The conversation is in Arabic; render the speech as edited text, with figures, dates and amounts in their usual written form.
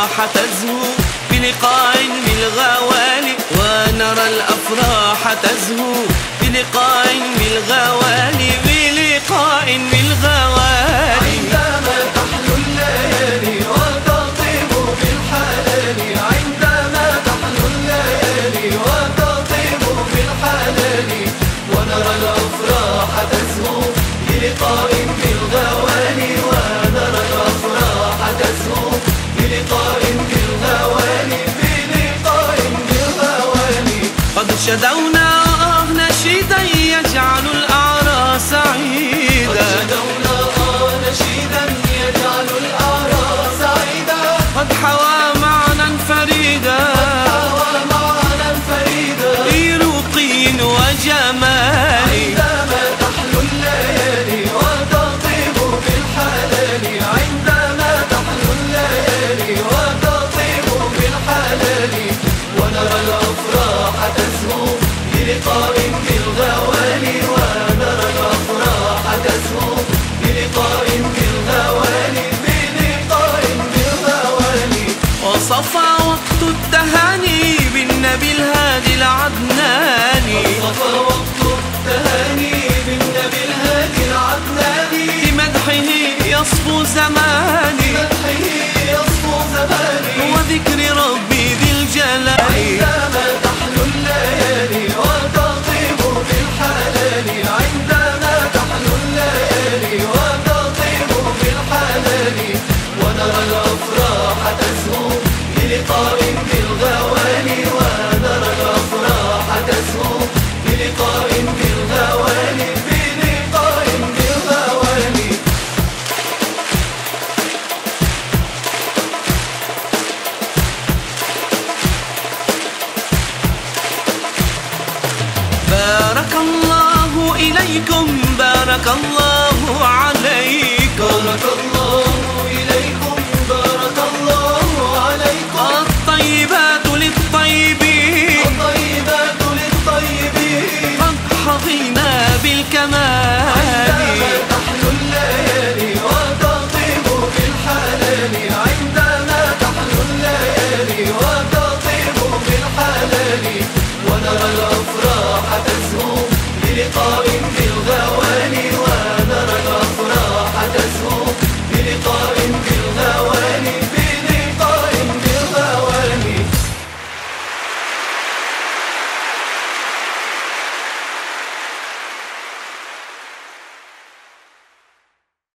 الأفراح تزهو بلقاء بالغوالي، ونرى الأفراح تزهو بلقاء بالغوالي، بلقاء بالغوالي. عندما تحلو الليالي وتطيب بالحلال، عندما تحلو الليالي وتطيب بالحلال، ونرى الأفراح تزهو بلقاء بالغوالي، ونرى الأفراح تزهو بلقاء بالغوالي، بلقاء بالغوالي. قد شدونا نشيدا يجعل الأعراس عيدا، نشيدا يجعل الأعراس عيدا. قد حوى معنى فريدا في رقي وجمال. عندما تحلو الليالي وتطيب بالحلال، عندما تحلو الليالي وتطيب بالحلال، ونرى الأفراح تزهو بلقاء بالغوالي، ونرى الأفراح تزهو بلقاء بالغوالي، بلقاء بالغوالي. وصفى وقت التهاني بالنبي الهادي العدناني، وصفى وقت التهاني بالنبي الهادي العدناني، بمدحه يصفو زماني، بمدحه يصفو زماني، وذكر ربي ذي الجلال. عندما تحلو الليالي وتطيب بالحلال، عندما تحلو الليالي وتطيب بالحلال، ونرى الأفراح تزهو بلقاء بالغوالي، ونرى الأفراح تزهو بلقاء بالغوالي، بلقاء بالغوالي. بارك الله إليكم، بارك الله عليكم، بارك الله إليكم، بارك الله عليكم. الطيبات للطيبين، الطيبات للطيبين، قد حظينا بالكمال. عندما تحلو الليالي وتطيب بالحلال، عندما تحلو الليالي وتطيب بالحلال، ونرى الأفراح تزهو بلقاء بالغوالي،